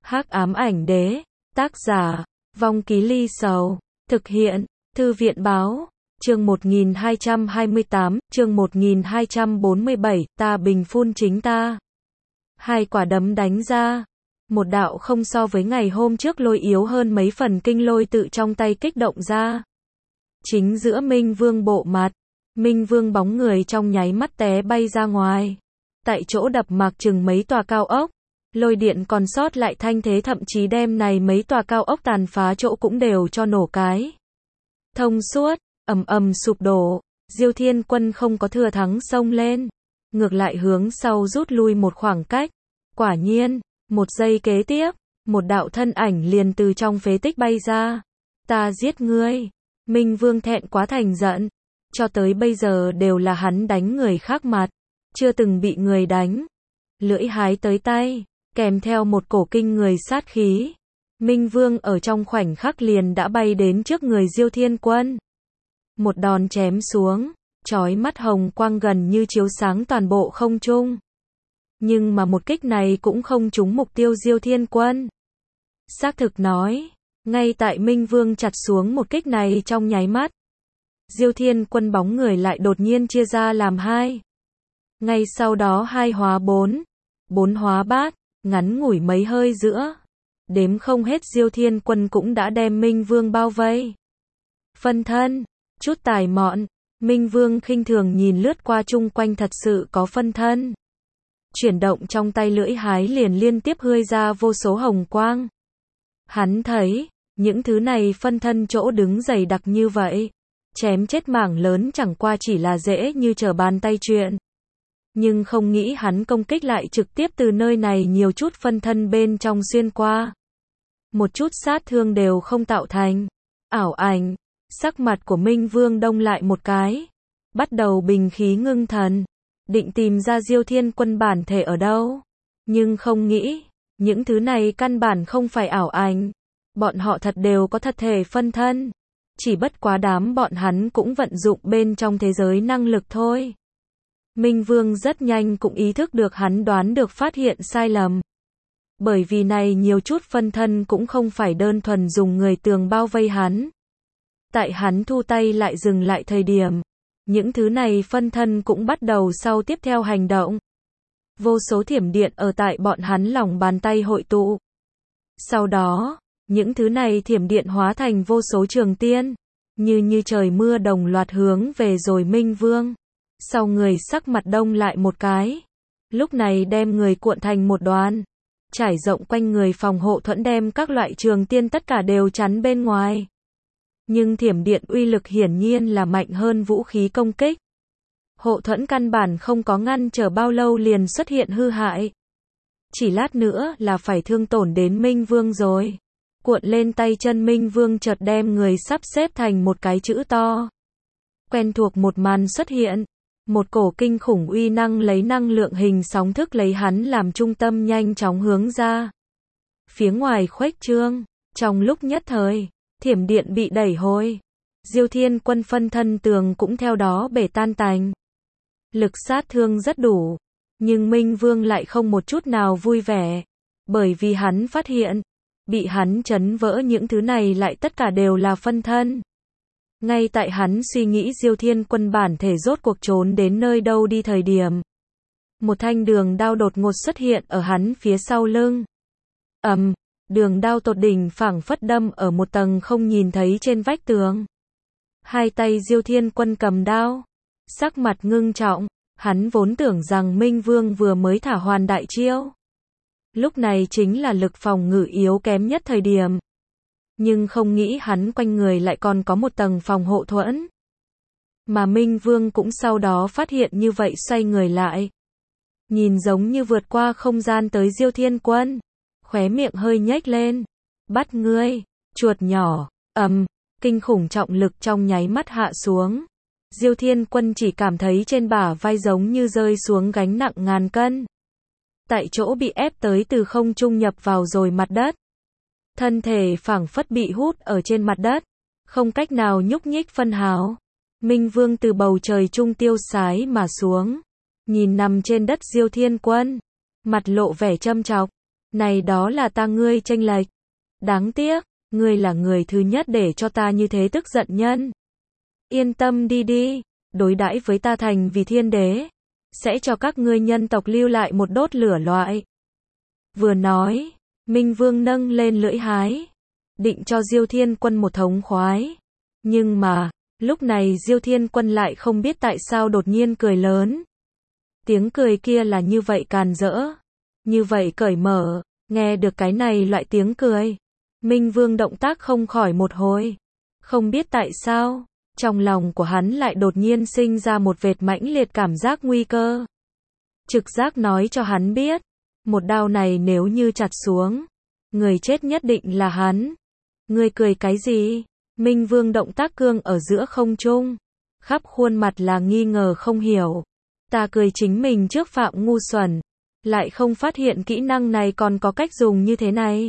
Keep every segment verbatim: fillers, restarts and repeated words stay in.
Hắc ám ảnh đế, tác giả, Vong Ký Ly Sầu, thực hiện, Thư viện báo, chương một nghìn hai trăm hai mươi tám, chương một nghìn hai trăm bốn mươi bảy, ta bình phun chính ta. Hai quả đấm đánh ra, một đạo không so với ngày hôm trước lôi yếu hơn mấy phần kinh lôi tự trong tay kích động ra. Chính giữa Minh Vương bộ mặt, Minh Vương bóng người trong nháy mắt té bay ra ngoài. Tại chỗ đập mạc chừng mấy tòa cao ốc, lôi điện còn sót lại thanh thế thậm chí đem này mấy tòa cao ốc tàn phá chỗ cũng đều cho nổ cái. Thông suốt, ầm ầm sụp đổ, Diêu Thiên Quân không có thừa thắng xông lên, ngược lại hướng sau rút lui một khoảng cách. Quả nhiên, một giây kế tiếp, một đạo thân ảnh liền từ trong phế tích bay ra. Ta giết ngươi. Minh Vương thẹn quá thành giận, cho tới bây giờ đều là hắn đánh người khác mặt, chưa từng bị người đánh. Lưỡi hái tới tay, kèm theo một cổ kinh người sát khí. Minh Vương ở trong khoảnh khắc liền đã bay đến trước người Diêu Thiên Quân. Một đòn chém xuống, chói mắt hồng quang gần như chiếu sáng toàn bộ không trung. Nhưng mà một kích này cũng không trúng mục tiêu Diêu Thiên Quân. Xác thực nói, ngay tại Minh Vương chặt xuống một kích này trong nháy mắt, Diêu Thiên Quân bóng người lại đột nhiên chia ra làm hai. Ngay sau đó hai hóa bốn, bốn hóa bát, ngắn ngủi mấy hơi giữa, đếm không hết Diêu Thiên Quân cũng đã đem Minh Vương bao vây. Phân thân, chút tài mọn, Minh Vương khinh thường nhìn lướt qua chung quanh thật sự có phân thân. Chuyển động trong tay lưỡi hái liền liên tiếp hươi ra vô số hồng quang. Hắn thấy, những thứ này phân thân chỗ đứng dày đặc như vậy, chém chết mảng lớn chẳng qua chỉ là dễ như trở bàn tay chuyện. Nhưng không nghĩ hắn công kích lại trực tiếp từ nơi này nhiều chút phân thân bên trong xuyên qua. Một chút sát thương đều không tạo thành. Ảo ảnh, sắc mặt của Minh Vương đông lại một cái. Bắt đầu bình khí ngưng thần, định tìm ra Diêu Thiên Quân bản thể ở đâu. Nhưng không nghĩ, những thứ này căn bản không phải ảo ảnh. Bọn họ thật đều có thật thể phân thân. Chỉ bất quá đám bọn hắn cũng vận dụng bên trong thế giới năng lực thôi. Minh Vương rất nhanh cũng ý thức được hắn đoán được phát hiện sai lầm. Bởi vì này nhiều chút phân thân cũng không phải đơn thuần dùng người tường bao vây hắn. Tại hắn thu tay lại dừng lại thời điểm, những thứ này phân thân cũng bắt đầu sau tiếp theo hành động. Vô số thiểm điện ở tại bọn hắn lòng bàn tay hội tụ. Sau đó, những thứ này thiểm điện hóa thành vô số trường tiên, như như trời mưa đồng loạt hướng về rồi Minh Vương. Sau người sắc mặt đông lại một cái, lúc này đem người cuộn thành một đoàn, trải rộng quanh người phòng hộ thuẫn đem các loại trường tiên tất cả đều chắn bên ngoài. Nhưng thiểm điện uy lực hiển nhiên là mạnh hơn vũ khí công kích. Hộ thuẫn căn bản không có ngăn trở bao lâu liền xuất hiện hư hại. Chỉ lát nữa là phải thương tổn đến Minh Vương rồi. Cuộn lên tay chân Minh Vương chợt đem người sắp xếp thành một cái chữ to. Quen thuộc một màn xuất hiện. Một cổ kinh khủng uy năng lấy năng lượng hình sóng thức lấy hắn làm trung tâm nhanh chóng hướng ra. Phía ngoài khuếch trương, trong lúc nhất thời, thiểm điện bị đẩy hồi. Diêu Thiên Quân phân thân tường cũng theo đó bể tan tành. Lực sát thương rất đủ, nhưng Minh Vương lại không một chút nào vui vẻ. Bởi vì hắn phát hiện, bị hắn chấn vỡ những thứ này lại tất cả đều là phân thân. Ngay tại hắn suy nghĩ Diêu Thiên Quân bản thể rốt cuộc trốn đến nơi đâu đi thời điểm. Một thanh đường đao đột ngột xuất hiện ở hắn phía sau lưng. Ầm, đường đao tột đỉnh phảng phất đâm ở một tầng không nhìn thấy trên vách tường. Hai tay Diêu Thiên Quân cầm đao, sắc mặt ngưng trọng, hắn vốn tưởng rằng Minh Vương vừa mới thả hoàn đại chiêu. Lúc này chính là lực phòng ngự yếu kém nhất thời điểm. Nhưng không nghĩ hắn quanh người lại còn có một tầng phòng hộ thuẫn. Mà Minh Vương cũng sau đó phát hiện như vậy xoay người lại. Nhìn giống như vượt qua không gian tới Diêu Thiên Quân. Khóe miệng hơi nhếch lên. Bắt ngươi, chuột nhỏ, ầm, kinh khủng trọng lực trong nháy mắt hạ xuống. Diêu Thiên Quân chỉ cảm thấy trên bả vai giống như rơi xuống gánh nặng ngàn cân. Tại chỗ bị ép tới từ không trung nhập vào rồi mặt đất. Thân thể phảng phất bị hút ở trên mặt đất, không cách nào nhúc nhích phân hào. Minh Vương từ bầu trời trung tiêu sái mà xuống, nhìn nằm trên đất Diêu Thiên Quân, mặt lộ vẻ châm chọc. Này đó là ta ngươi chênh lệch. Đáng tiếc, ngươi là người thứ nhất để cho ta như thế tức giận nhân. Yên tâm đi đi, đối đãi với ta thành vì thiên đế, sẽ cho các ngươi nhân tộc lưu lại một đốt lửa loại. Vừa nói, Minh Vương nâng lên lưỡi hái, định cho Diêu Thiên Quân một thống khoái. Nhưng mà, lúc này Diêu Thiên Quân lại không biết tại sao đột nhiên cười lớn. Tiếng cười kia là như vậy càn rỡ, như vậy cởi mở, nghe được cái này loại tiếng cười. Minh Vương động tác không khỏi một hồi. Không biết tại sao, trong lòng của hắn lại đột nhiên sinh ra một vệt mãnh liệt cảm giác nguy cơ. Trực giác nói cho hắn biết, một đao này nếu như chặt xuống, người chết nhất định là hắn. Ngươi cười cái gì? Minh Vương động tác cương ở giữa không trung, khắp khuôn mặt là nghi ngờ không hiểu. Ta cười chính mình trước phạm ngu xuẩn, lại không phát hiện kỹ năng này còn có cách dùng như thế này.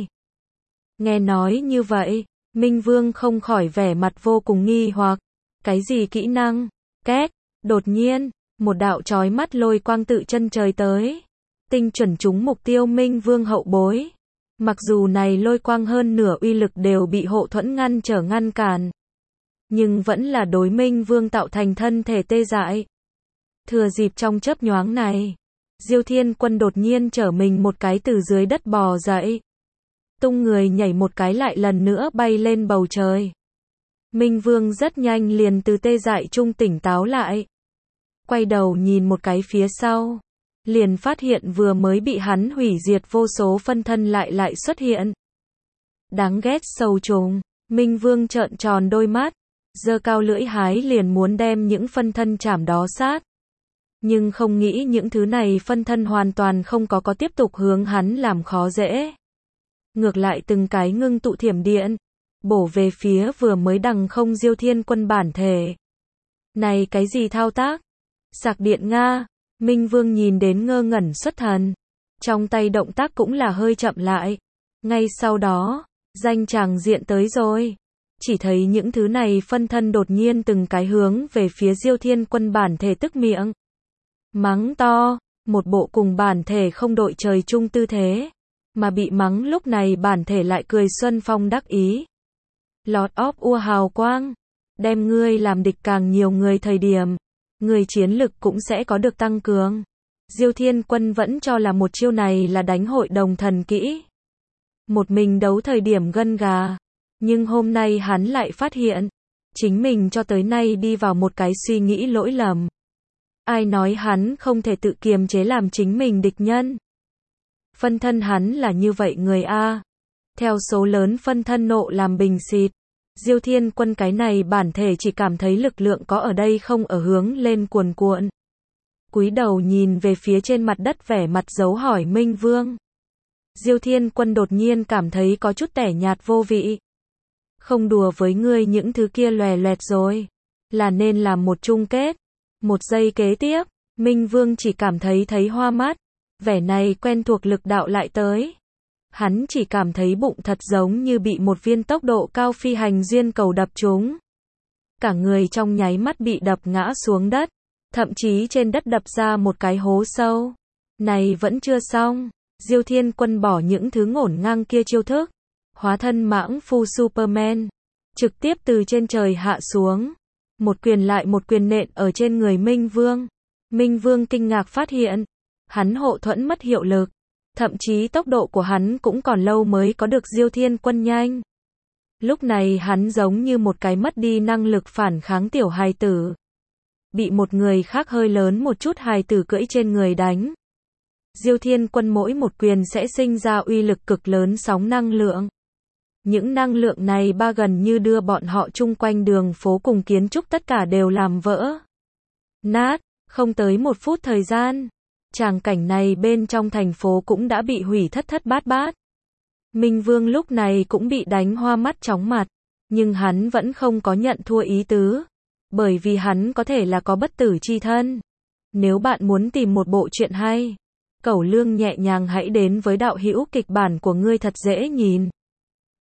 Nghe nói như vậy, Minh Vương không khỏi vẻ mặt vô cùng nghi hoặc. Cái gì kỹ năng? Két, đột nhiên, một đạo chói mắt lôi quang tự chân trời tới. Tinh chuẩn trúng mục tiêu Minh Vương hậu bối. Mặc dù này lôi quang hơn nửa uy lực đều bị hộ thuẫn ngăn trở ngăn cản, nhưng vẫn là đối Minh Vương tạo thành thân thể tê dại. Thừa dịp trong chớp nhoáng này, Diêu Thiên Quân đột nhiên trở mình một cái từ dưới đất bò dậy. Tung người nhảy một cái lại lần nữa bay lên bầu trời. Minh Vương rất nhanh liền từ tê dại trung tỉnh táo lại. Quay đầu nhìn một cái phía sau, liền phát hiện vừa mới bị hắn hủy diệt vô số phân thân lại lại xuất hiện. Đáng ghét sâu trùng, Minh Vương trợn tròn đôi mắt, giơ cao lưỡi hái liền muốn đem những phân thân chảm đó sát. Nhưng không nghĩ những thứ này phân thân hoàn toàn không có có tiếp tục hướng hắn làm khó dễ. Ngược lại từng cái ngưng tụ thiểm điện, bổ về phía vừa mới đằng không Diêu Thiên Quân bản thể. Này cái gì thao tác? Sạc điện Nga, Minh Vương nhìn đến ngơ ngẩn xuất thần. Trong tay động tác cũng là hơi chậm lại. Ngay sau đó, danh tràng diện tới rồi. Chỉ thấy những thứ này phân thân đột nhiên từng cái hướng về phía Diêu Thiên Quân bản thể tức miệng. Mắng to, một bộ cùng bản thể không đội trời chung tư thế. Mà bị mắng lúc này bản thể lại cười xuân phong đắc ý. Lord of ua hào quang, đem ngươi làm địch càng nhiều người thời điểm, người chiến lực cũng sẽ có được tăng cường. Diêu Thiên Quân vẫn cho là một chiêu này là đánh hội đồng thần kỹ. Một mình đấu thời điểm gân gà. Nhưng hôm nay hắn lại phát hiện, chính mình cho tới nay đi vào một cái suy nghĩ lỗi lầm. Ai nói hắn không thể tự kiềm chế làm chính mình địch nhân? Phân thân hắn là như vậy người A. Theo số lớn phân thân nộ làm bình xịt. Diêu Thiên Quân cái này bản thể chỉ cảm thấy lực lượng có ở đây không ở hướng lên cuồn cuộn. Cúi đầu nhìn về phía trên mặt đất vẻ mặt dấu hỏi Minh Vương. Diêu Thiên Quân đột nhiên cảm thấy có chút tẻ nhạt vô vị. Không đùa với ngươi những thứ kia lòe loẹt rồi. Là nên làm một chung kết. Một giây kế tiếp, Minh Vương chỉ cảm thấy thấy hoa mắt. Vẻ này quen thuộc lực đạo lại tới. Hắn chỉ cảm thấy bụng thật giống như bị một viên tốc độ cao phi hành duyên cầu đập trúng. Cả người trong nháy mắt bị đập ngã xuống đất. Thậm chí trên đất đập ra một cái hố sâu. Này vẫn chưa xong. Diêu Thiên Quân bỏ những thứ ngổn ngang kia chiêu thức. Hóa thân mãng phu Superman. Trực tiếp từ trên trời hạ xuống. Một quyền lại một quyền nện ở trên người Minh Vương. Minh Vương kinh ngạc phát hiện. Hắn hộ thuẫn mất hiệu lực. Thậm chí tốc độ của hắn cũng còn lâu mới có được Diêu Thiên Quân nhanh. Lúc này hắn giống như một cái mất đi năng lực phản kháng tiểu hài tử. Bị một người khác hơi lớn một chút hài tử cưỡi trên người đánh. Diêu Thiên Quân mỗi một quyền sẽ sinh ra uy lực cực lớn sóng năng lượng. Những năng lượng này ba gần như đưa bọn họ chung quanh đường phố cùng kiến trúc tất cả đều làm vỡ nát, không tới một phút thời gian. Tràng cảnh này bên trong thành phố cũng đã bị hủy thất thất bát bát. Minh Vương lúc này cũng bị đánh hoa mắt chóng mặt, nhưng hắn vẫn không có nhận thua ý tứ, bởi vì hắn có thể là có bất tử chi thân. Nếu bạn muốn tìm một bộ truyện hay, Cẩu Lương nhẹ nhàng hãy đến với đạo hữu kịch bản của ngươi thật dễ nhìn.